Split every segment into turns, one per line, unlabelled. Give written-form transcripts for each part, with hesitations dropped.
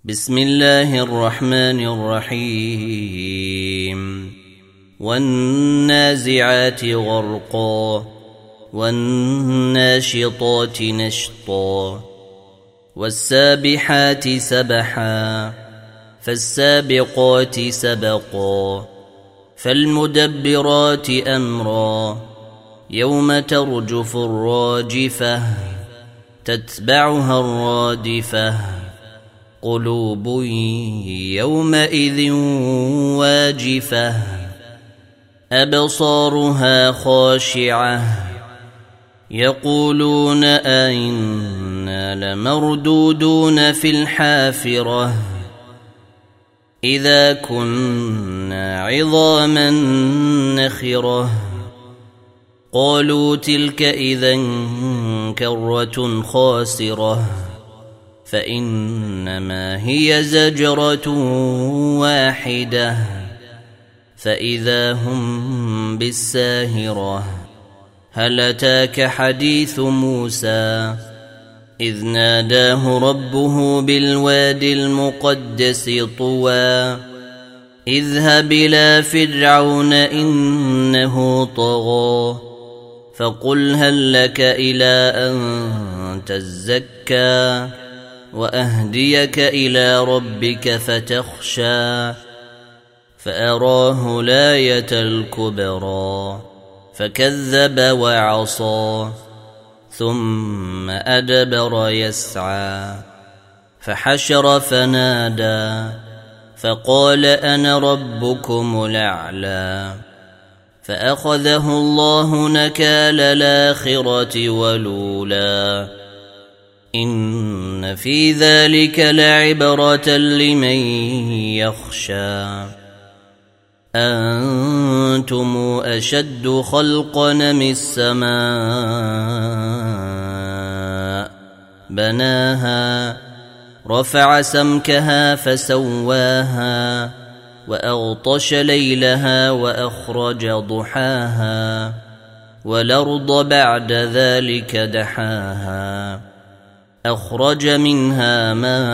بسم الله الرحمن الرحيم والنازعات غرقا والناشطات نشطا والسابحات سبحا فالسابقات سبقا فالمدبرات أمرا يوم ترجف الراجفة تتبعها الرادفة قلوب يومئذ واجفة أبصارها خاشعة يقولون أئنا لمردودون في الحافرة إذا كنا عظاما نخرة قالوا تلك إذا كرة خاسرة فإنما هي زجرة واحدة فإذا هم بالساهرة هل أتاك حديث موسى إذ ناداه ربه بالوادي المقدس طوى اذهب إلى فرعون إنه طغى فقل هل لك إلى أن تزكى وأهديك إلى ربك فتخشى فأراه الآية الكبرى فكذب وعصى ثم أدبر يسعى فحشر فنادى فقال أنا ربكم الأعلى فأخذه الله نكال الآخرة والأولى إن في ذلك لعبرة لمن يخشى أنتم أشد خلقا من السماء بناها رفع سمكها فسواها وأغطش ليلها وأخرج ضحاها والأرض بعد ذلك دحاها أخرج منها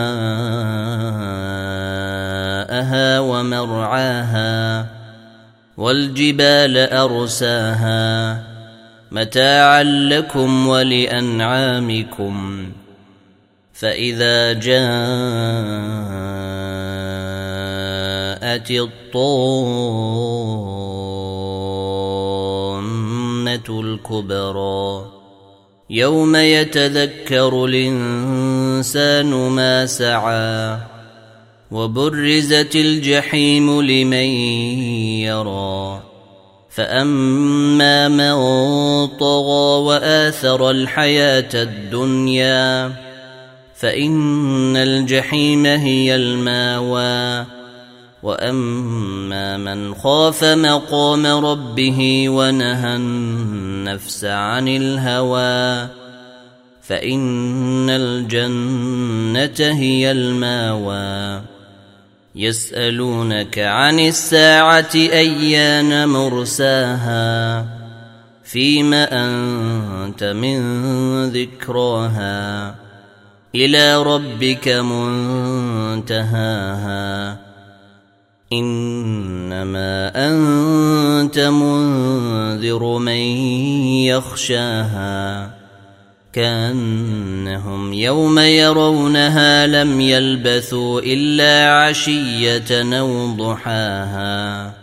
ماءها ومرعاها والجبال أرساها متاعا لكم ولأنعامكم فإذا جاءت الطامة الكبرى يوم يتذكر الإنسان ما سعى وبرزت الجحيم لمن يرى فأما من طغى وآثر الحياة الدنيا فإن الجحيم هي الماوى وأما من خاف مقام ربه ونهى النفس عن الهوى فإن الجنة هي الماوى يسألونك عن الساعة أيان مرساها فيم أنت من ذكراها إلى ربك منتهاها إنما أنت منذر من يخشاها كأنهم يوم يرونها لم يلبثوا إلا عشية أو ضحاها